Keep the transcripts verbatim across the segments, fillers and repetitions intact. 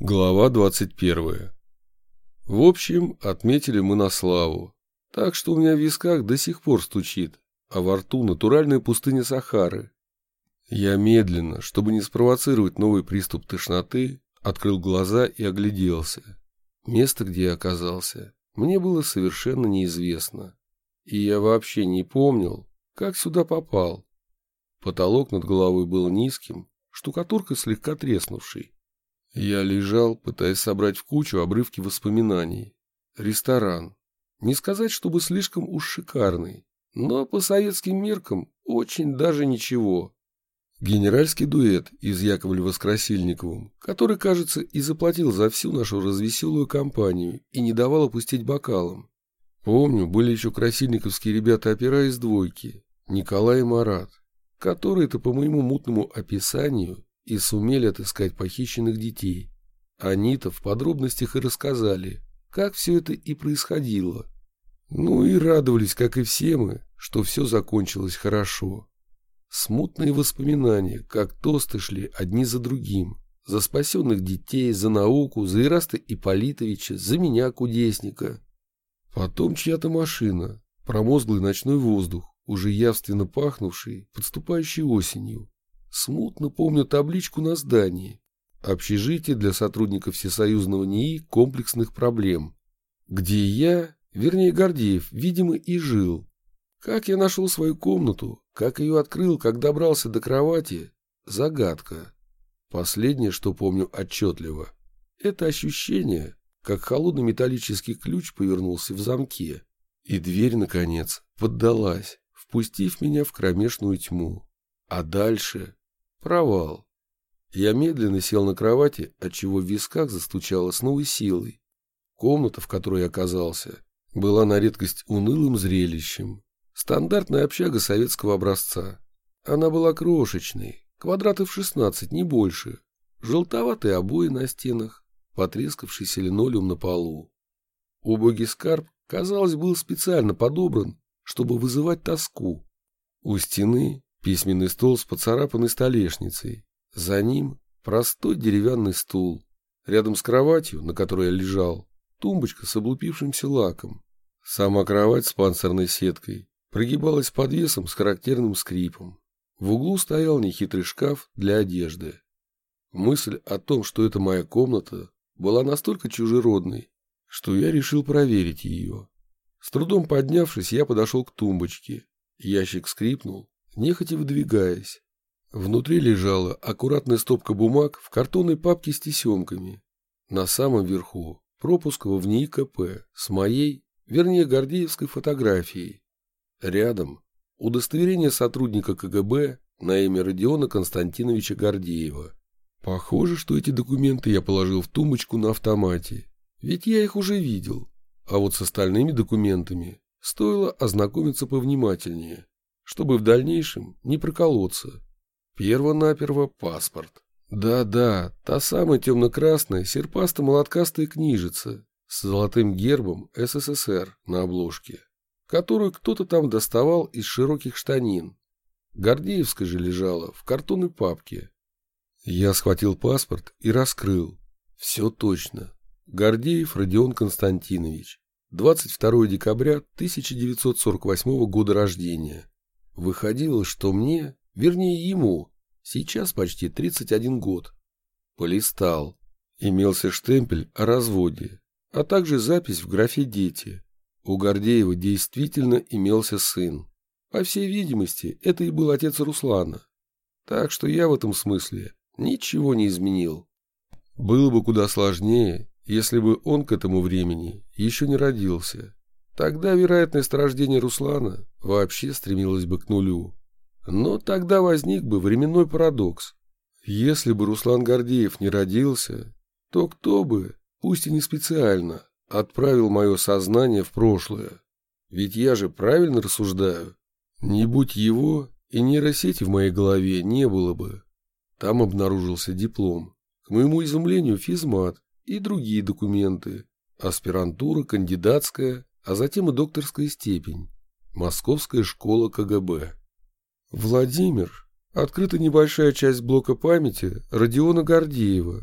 Глава двадцать первая. В общем, отметили мы на славу. Так что у меня в висках до сих пор стучит, а во рту натуральная пустыня Сахары. Я медленно, чтобы не спровоцировать новый приступ тошноты, открыл глаза и огляделся. Место, где я оказался, мне было совершенно неизвестно. И я вообще не помнил, как сюда попал. Потолок над головой был низким, штукатурка слегка треснувшей. Я лежал, пытаясь собрать в кучу обрывки воспоминаний. Ресторан. Не сказать, чтобы слишком уж шикарный, но по советским меркам очень даже ничего. Генеральский дуэт из Яковлева с Красильниковым, который, кажется, и заплатил за всю нашу развеселую компанию и не давал опустить бокалом. Помню, были еще красильниковские ребята-опера из двойки, Николай и Марат, которые-то по моему мутному описанию и сумели отыскать похищенных детей. Они-то в подробностях и рассказали, как все это и происходило. Ну и радовались, как и все мы, что все закончилось хорошо. Смутные воспоминания, как тосты шли одни за другим. За спасенных детей, за науку, за Ираста Ипполитовича, за меня, кудесника. Потом чья-то машина, промозглый ночной воздух, уже явственно пахнувший, подступающей осенью. Смутно помню табличку на здании. Общежитие для сотрудников Всесоюзного НИИ комплексных проблем. Где я, вернее Гордеев, видимо, и жил. Как я нашел свою комнату, как ее открыл, как добрался до кровати – загадка. Последнее, что помню отчетливо, это ощущение, как холодный металлический ключ повернулся в замке. И дверь, наконец, поддалась, впустив меня в кромешную тьму. А дальше... провал. Я медленно сел на кровати, отчего в висках застучало с новой силой. Комната, в которой я оказался, была на редкость унылым зрелищем. Стандартная общага советского образца. Она была крошечной, квадратов шестнадцать, не больше. Желтоватые обои на стенах, потрескавшийся линолеум на полу. Убогий скарб, казалось, был специально подобран, чтобы вызывать тоску. У стены письменный стол с поцарапанной столешницей. За ним простой деревянный стул. Рядом с кроватью, на которой я лежал, тумбочка с облупившимся лаком. Сама кровать с панцирной сеткой прогибалась под весом с характерным скрипом. В углу стоял нехитрый шкаф для одежды. Мысль о том, что это моя комната, была настолько чужеродной, что я решил проверить ее. С трудом поднявшись, я подошел к тумбочке. Ящик скрипнул, нехотя выдвигаясь. Внутри лежала аккуратная стопка бумаг в картонной папке с тесемками. На самом верху пропуск во ВНИИ КП с моей, вернее, гордеевской фотографией. Рядом удостоверение сотрудника КГБ на имя Родиона Константиновича Гордеева. Похоже, что эти документы я положил в тумбочку на автомате, ведь я их уже видел. А вот с остальными документами стоило ознакомиться повнимательнее, чтобы в дальнейшем не проколоться. Перво-наперво паспорт. Да-да, та самая темно-красная серпасто-молоткастая книжица с золотым гербом СССР на обложке, которую кто-то там доставал из широких штанин. Гордеевская же лежала в картонной папке. Я схватил паспорт и раскрыл. Все точно. Гордеев Родион Константинович. двадцать второго декабря тысяча девятьсот сорок восьмого года рождения. Выходило, что мне, вернее ему, сейчас почти тридцать один год. Полистал. Имелся штемпель о разводе, а также запись в графе «Дети». У Гордеева действительно имелся сын. По всей видимости, это и был отец Руслана. Так что я в этом смысле ничего не изменил. Было бы куда сложнее, если бы он к этому времени еще не родился. Тогда вероятность рождения Руслана вообще стремилась бы к нулю. Но тогда возник бы временной парадокс. Если бы Руслан Гордеев не родился, то кто бы, пусть и не специально, отправил мое сознание в прошлое? Ведь я же правильно рассуждаю. Не будь его, и нейросети в моей голове не было бы. Там обнаружился диплом. К моему изумлению, физмат и другие документы. Аспирантура, кандидатская, а затем и докторская степень. Московская школа КГБ. Владимир. Открыта небольшая часть блока памяти Родиона Гордеева.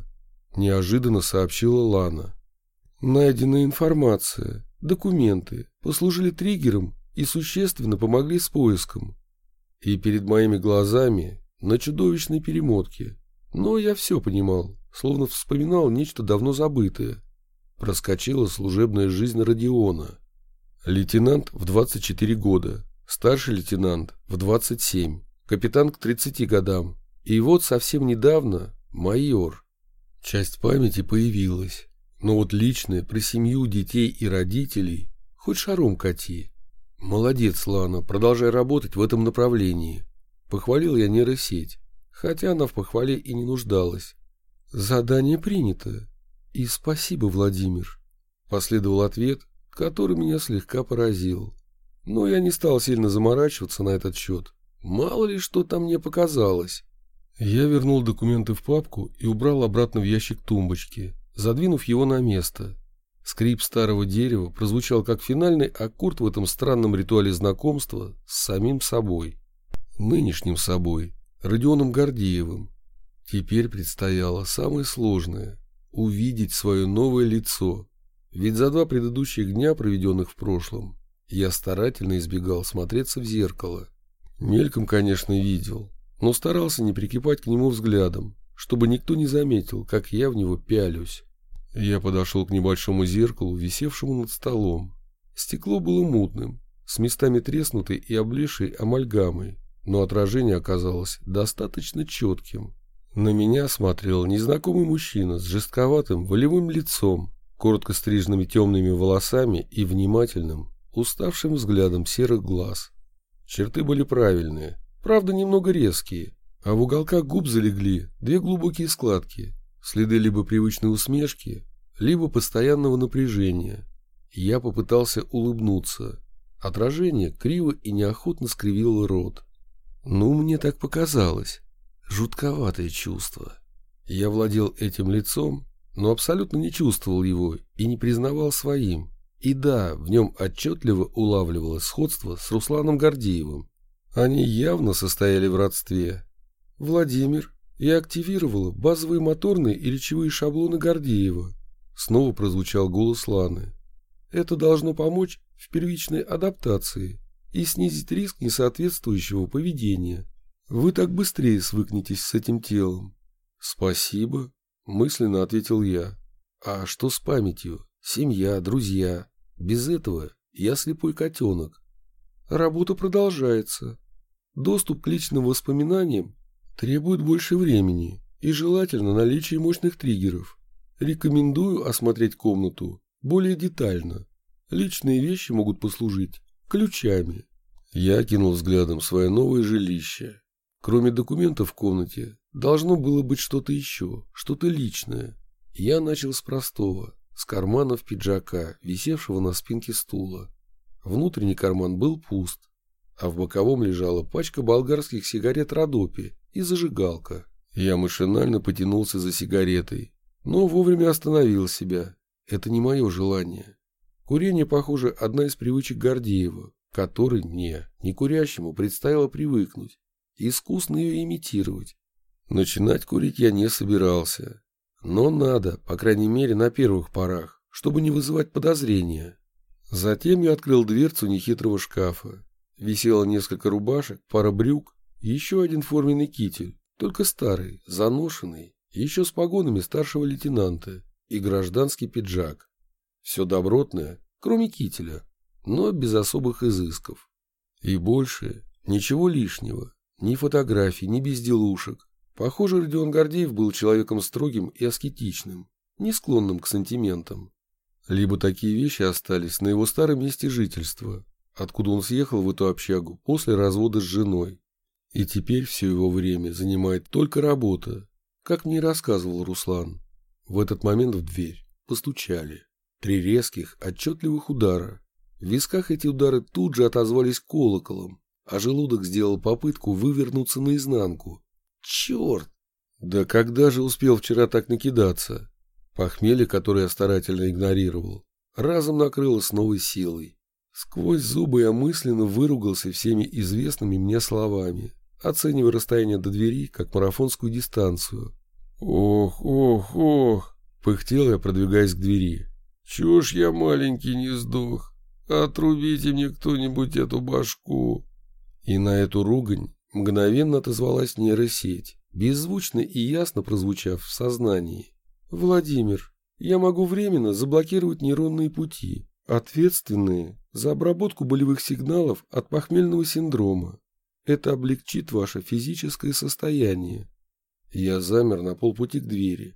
— неожиданно сообщила Лана. «Найденная информация, документы послужили триггером и существенно помогли с поиском. И перед моими глазами на чудовищной перемотке. Но я все понимал, словно вспоминал нечто давно забытое. Проскочила служебная жизнь Родиона. Лейтенант в двадцать четыре года, старший лейтенант в двадцать семь, капитан к тридцати годам. И вот совсем недавно майор. Часть памяти появилась, но вот личное про семью, детей и родителей хоть шаром кати. Молодец, Лана, продолжай работать в этом направлении. Похвалил я нейросеть, хотя она в похвале и не нуждалась. Задание принято. И спасибо, Владимир. Последовал ответ, который меня слегка поразил. Но я не стал сильно заморачиваться на этот счет. Мало ли что там мне показалось. Я вернул документы в папку и убрал обратно в ящик тумбочки, задвинув его на место. Скрип старого дерева прозвучал как финальный аккорд в этом странном ритуале знакомства с самим собой. Нынешним собой, Родионом Гордеевым. Теперь предстояло самое сложное — увидеть свое новое лицо. Ведь за два предыдущих дня, проведенных в прошлом, я старательно избегал смотреться в зеркало. Мельком, конечно, видел, но старался не прикипать к нему взглядом, чтобы никто не заметил, как я в него пялюсь. Я подошел к небольшому зеркалу, висевшему над столом. Стекло было мутным, с местами треснутой и облезшей амальгамой, но отражение оказалось достаточно четким. На меня смотрел незнакомый мужчина с жестковатым волевым лицом, коротко стриженными темными волосами и внимательным, уставшим взглядом серых глаз. Черты были правильные, правда немного резкие, а в уголках губ залегли две глубокие складки, следы либо привычной усмешки, либо постоянного напряжения. Я попытался улыбнуться. Отражение криво и неохотно скривило рот. Ну, мне так показалось. Жутковатое чувство. Я владел этим лицом, но абсолютно не чувствовал его и не признавал своим. И да, в нем отчетливо улавливалось сходство с Русланом Гордеевым. Они явно состояли в родстве. «Владимир, я активировала базовые моторные и речевые шаблоны Гордеева», — снова прозвучал голос Ланы. «Это должно помочь в первичной адаптации и снизить риск несоответствующего поведения. Вы так быстрее свыкнетесь с этим телом». «Спасибо», — мысленно ответил я. «А что с памятью? Семья, друзья. Без этого я слепой котенок». «Работа продолжается. Доступ к личным воспоминаниям требует больше времени и желательно наличие мощных триггеров. Рекомендую осмотреть комнату более детально. Личные вещи могут послужить ключами». Я кинул взглядом свое новое жилище. Кроме документов в комнате должно было быть что-то еще, что-то личное. Я начал с простого, с карманов пиджака, висевшего на спинке стула. Внутренний карман был пуст, а в боковом лежала пачка болгарских сигарет Родопи и зажигалка. Я машинально потянулся за сигаретой, но вовремя остановил себя. Это не мое желание. Курение, похоже, одна из привычек Гордеева, которой мне, некурящему, предстояло привыкнуть и искусно ее имитировать. Начинать курить я не собирался, но надо, по крайней мере, на первых порах, чтобы не вызывать подозрения. Затем я открыл дверцу нехитрого шкафа. Висело несколько рубашек, пара брюк и еще один форменный китель, только старый, заношенный, еще с погонами старшего лейтенанта, и гражданский пиджак. Все добротное, кроме кителя, но без особых изысков. И больше ничего лишнего, ни фотографий, ни безделушек. Похоже, Родион Гордеев был человеком строгим и аскетичным, не склонным к сантиментам. Либо такие вещи остались на его старом месте жительства, откуда он съехал в эту общагу после развода с женой. И теперь все его время занимает только работа, как мне рассказывал Руслан. В этот момент в дверь постучали. Три резких, отчетливых удара. В висках эти удары тут же отозвались колоколом, а желудок сделал попытку вывернуться наизнанку. Черт! Да когда же успел вчера так накидаться? Похмелье, которое я старательно игнорировал, разом накрыло с новой силой. Сквозь зубы я мысленно выругался всеми известными мне словами, оценивая расстояние до двери как марафонскую дистанцию. Ох, ох, ох, пыхтел я, продвигаясь к двери. Чё ж я маленький не сдох? Отрубите мне кто-нибудь эту башку. И на эту ругань мгновенно отозвалась нейросеть, беззвучно и ясно прозвучав в сознании. Владимир, я могу временно заблокировать нейронные пути, ответственные за обработку болевых сигналов от похмельного синдрома. Это облегчит ваше физическое состояние. Я замер на полпути к двери.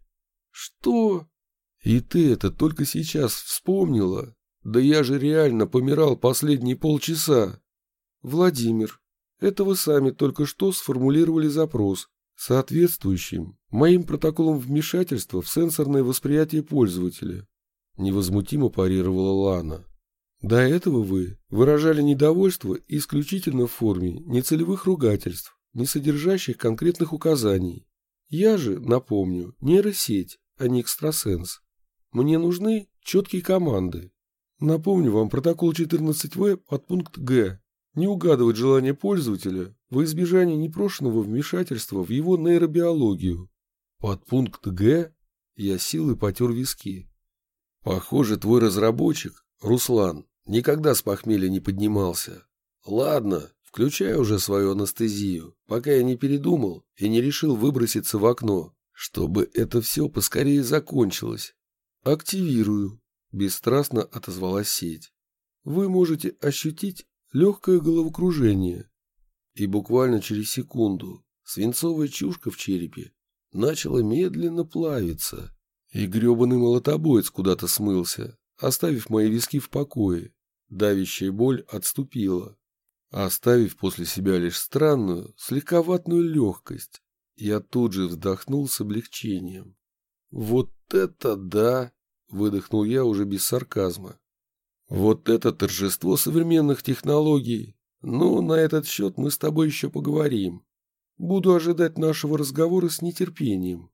Что? И ты это только сейчас вспомнила? Да я же реально помирал последние полчаса. Владимир, это вы сами только что сформулировали запрос, соответствующим моим протоколам вмешательства в сенсорное восприятие пользователя. Невозмутимо парировала Лана. До этого вы выражали недовольство исключительно в форме нецелевых ругательств, не содержащих конкретных указаний. Я же, напомню, нейросеть, а не экстрасенс. Мне нужны четкие команды. Напомню вам протокол четырнадцать вэ подпункт Г. Не угадывать желания пользователя во избежание непрошенного вмешательства в его нейробиологию. Подпункт Г. Я силой потер виски. Похоже, твой разработчик, Руслан, никогда с похмелья не поднимался. Ладно, включай уже свою анестезию, пока я не передумал и не решил выброситься в окно, чтобы это все поскорее закончилось. Активирую, бесстрастно отозвалась сеть. Вы можете ощутить легкое головокружение. И буквально через секунду свинцовая чушка в черепе начала медленно плавиться, и гребаный молотобоец куда-то смылся, оставив мои виски в покое. Давящая боль отступила, оставив после себя лишь странную, слегка ватную легкость. Я тут же вздохнул с облегчением. «Вот это да!» — выдохнул я уже без сарказма. «Вот это торжество современных технологий! Ну, на этот счет мы с тобой еще поговорим. Буду ожидать нашего разговора с нетерпением».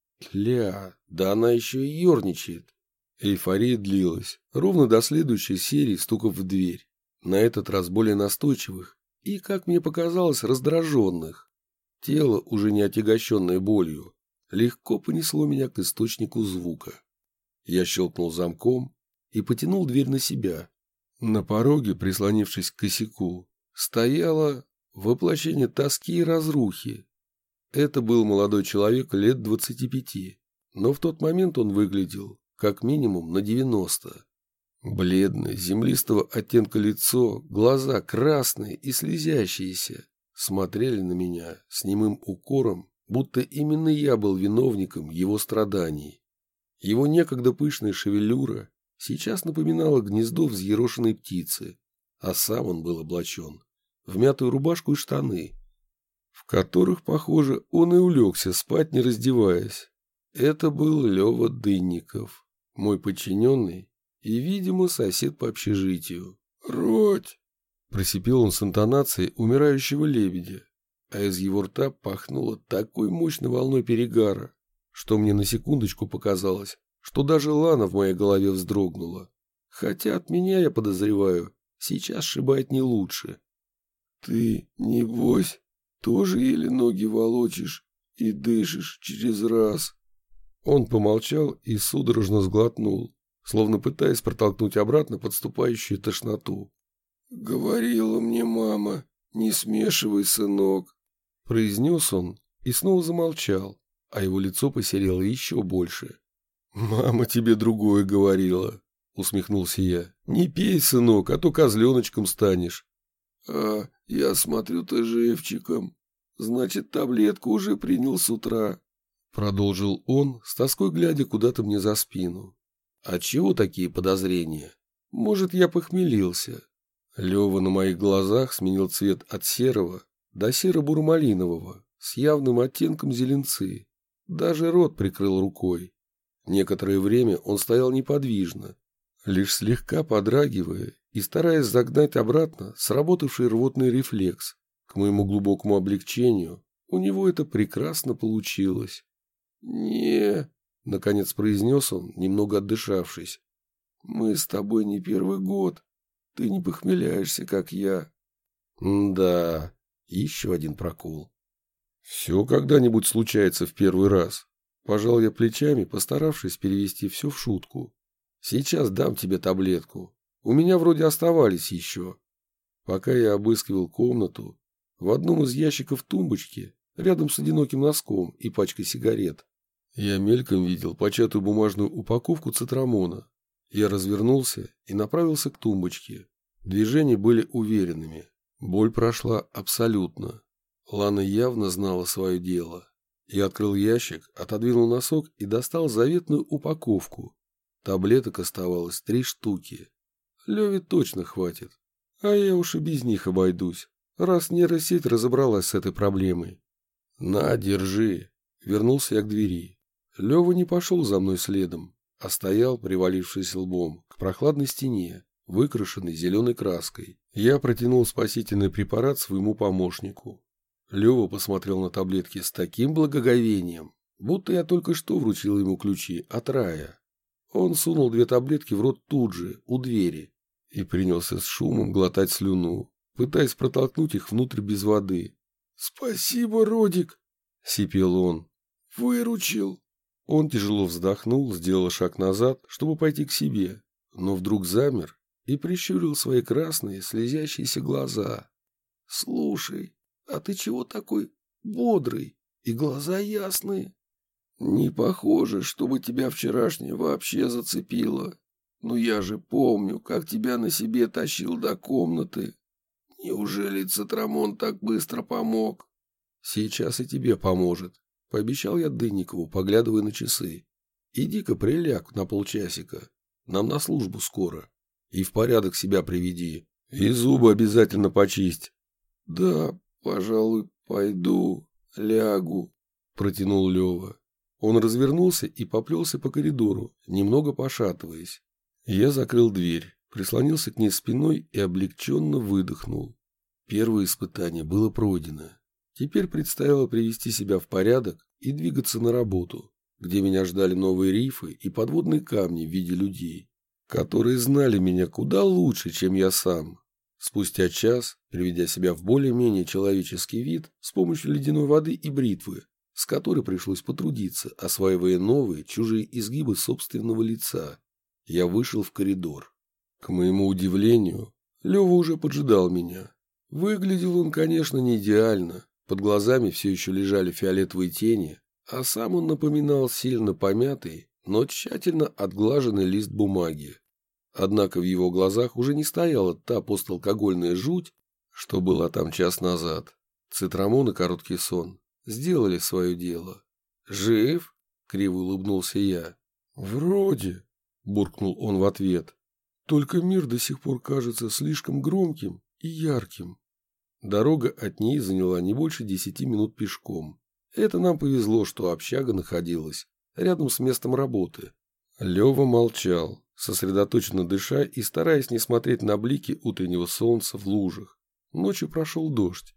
Ля, да она еще и ерничает. Эйфория длилась, ровно до следующей серии стуков в дверь. На этот раз более настойчивых и, как мне показалось, раздраженных. Тело, уже не отягощенное болью, легко понесло меня к источнику звука. Я щелкнул замком и потянул дверь на себя. На пороге, прислонившись к косяку, стояло воплощение тоски и разрухи. Это был молодой человек лет двадцати пяти, но в тот момент он выглядел как минимум на девяносто. Бледное, землистого оттенка лицо, глаза красные и слезящиеся, смотрели на меня с немым укором, будто именно я был виновником его страданий. Его некогда пышная шевелюра сейчас напоминала гнездо взъерошенной птицы, а сам он был облачен в мятую рубашку и штаны, в которых, похоже, он и улегся спать, не раздеваясь. Это был Лева Дынников, мой подчиненный и, видимо, сосед по общежитию. «Родь!» – просипел он с интонацией умирающего лебедя, а из его рта пахнуло такой мощной волной перегара, что мне на секундочку показалось, что даже Лана в моей голове вздрогнула. Хотя от меня, я подозреваю, сейчас шибает не лучше. «Ты, небось, тоже еле ноги волочишь и дышишь через раз?» Он помолчал и судорожно сглотнул, словно пытаясь протолкнуть обратно подступающую тошноту. «Говорила мне мама, не смешивай, сынок», — произнес он и снова замолчал, а его лицо посерело еще больше. «Мама тебе другое говорила», — усмехнулся я. «Не пей, сынок, а то козленочком станешь». «А, я смотрю, ты живчиком. Значит, таблетку уже принял с утра», — продолжил он, с тоской глядя куда-то мне за спину. «А чего такие подозрения? Может, я похмелился?» Лева на моих глазах сменил цвет от серого до серо-бурмалинового, с явным оттенком зеленцы. Даже рот прикрыл рукой. Некоторое время он стоял неподвижно, лишь слегка подрагивая и стараясь загнать обратно сработавший рвотный рефлекс. К моему глубокому облегчению у него это прекрасно получилось. «Не», — наконец произнес он, немного отдышавшись, — «мы с тобой не первый год. Ты не похмеляешься, как я». «Да, еще один прокол». «Все когда-нибудь случается в первый раз», — Пожал я плечами, постаравшись перевести все в шутку. Сейчас дам тебе таблетку. У меня вроде оставались еще. Пока я обыскивал комнату, в одном из ящиков тумбочки, рядом с одиноким носком и пачкой сигарет, я мельком видел початую бумажную упаковку цитрамона. Я развернулся и направился к тумбочке. Движения были уверенными. Боль прошла абсолютно. Лана явно знала свое дело. Я открыл ящик, отодвинул носок и достал заветную упаковку. Таблеток оставалось три штуки. Леве точно хватит. А я уж и без них обойдусь, раз нейросеть разобралась с этой проблемой. На, держи. Вернулся я к двери. Лева не пошел за мной следом, а стоял, привалившись лбом, к прохладной стене, выкрашенной зеленой краской. Я протянул спасительный препарат своему помощнику. Лева посмотрел на таблетки с таким благоговением, будто я только что вручил ему ключи от рая. Он сунул две таблетки в рот тут же, у двери, и принялся с шумом глотать слюну, пытаясь протолкнуть их внутрь без воды. «Спасибо, Родик!» — сипел он. «Выручил!» Он тяжело вздохнул, сделал шаг назад, чтобы пойти к себе, но вдруг замер и прищурил свои красные, слезящиеся глаза. «Слушай, а ты чего такой бодрый и глаза ясные? Не похоже, чтобы тебя вчерашнее вообще зацепило. Ну я же помню, как тебя на себе тащил до комнаты. Неужели цитрамон так быстро помог?» «Сейчас и тебе поможет», — пообещал я Дынникову, поглядывая на часы. «Иди-ка приляг на полчасика. Нам на службу скоро. И в порядок себя приведи. И зубы обязательно почисть». «Да, пожалуй, пойду, лягу», — протянул Лева. Он развернулся и поплелся по коридору, немного пошатываясь. Я закрыл дверь, прислонился к ней спиной и облегченно выдохнул. Первое испытание было пройдено. Теперь предстояло привести себя в порядок и двигаться на работу, где меня ждали новые рифы и подводные камни в виде людей, которые знали меня куда лучше, чем я сам. Спустя час, приведя себя в более-менее человеческий вид с помощью ледяной воды и бритвы, с которой пришлось потрудиться, осваивая новые, чужие изгибы собственного лица, я вышел в коридор. К моему удивлению, Лева уже поджидал меня. Выглядел он, конечно, не идеально. Под глазами все еще лежали фиолетовые тени, а сам он напоминал сильно помятый, но тщательно отглаженный лист бумаги. Однако в его глазах уже не стояла та посталкогольная жуть, что была там час назад. Цитрамон и короткий сон сделали свое дело. «Жив?» — криво улыбнулся я. «Вроде», — буркнул он в ответ. «Только мир до сих пор кажется слишком громким и ярким». Дорога от ней заняла не больше десяти минут пешком. Это нам повезло, что общага находилась рядом с местом работы. Лева молчал, сосредоточенно дыша и стараясь не смотреть на блики утреннего солнца в лужах. Ночью прошел дождь.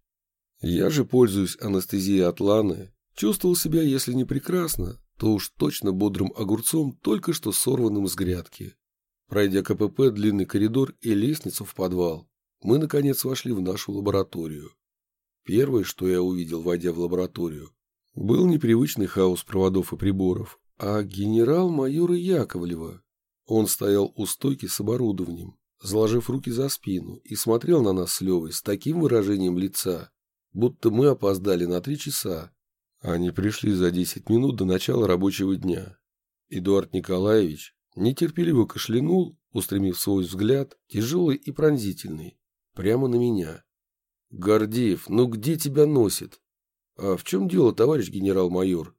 Я же, пользуясь анестезией от Ланы, чувствовал себя, если не прекрасно, то уж точно бодрым огурцом, только что сорванным с грядки. Пройдя КПП, длинный коридор и лестницу в подвал, мы, наконец, вошли в нашу лабораторию. Первое, что я увидел, войдя в лабораторию, был непривычный хаос проводов и приборов, а генерал-майора Яковлева. Он стоял у стойки с оборудованием, заложив руки за спину, и смотрел на нас с Левой с таким выражением лица, будто мы опоздали на три часа. Они пришли за десять минут до начала рабочего дня. Эдуард Николаевич нетерпеливо кашлянул, устремив свой взгляд, тяжелый и пронзительный, прямо на меня. «Гордеев, ну где тебя носит? А в чем дело, товарищ генерал-майор?»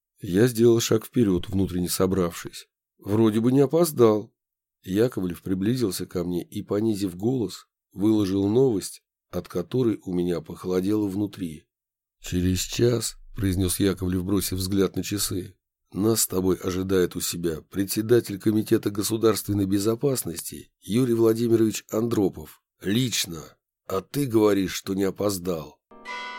Я сделал шаг вперед, внутренне собравшись. Вроде бы не опоздал. Яковлев приблизился ко мне и, понизив голос, выложил новость, от которой у меня похолодело внутри. «Через час», — произнес Яковлев, бросив взгляд на часы, — «нас с тобой ожидает у себя председатель Комитета государственной безопасности Юрий Владимирович Андропов. Лично. А ты говоришь, что не опоздал».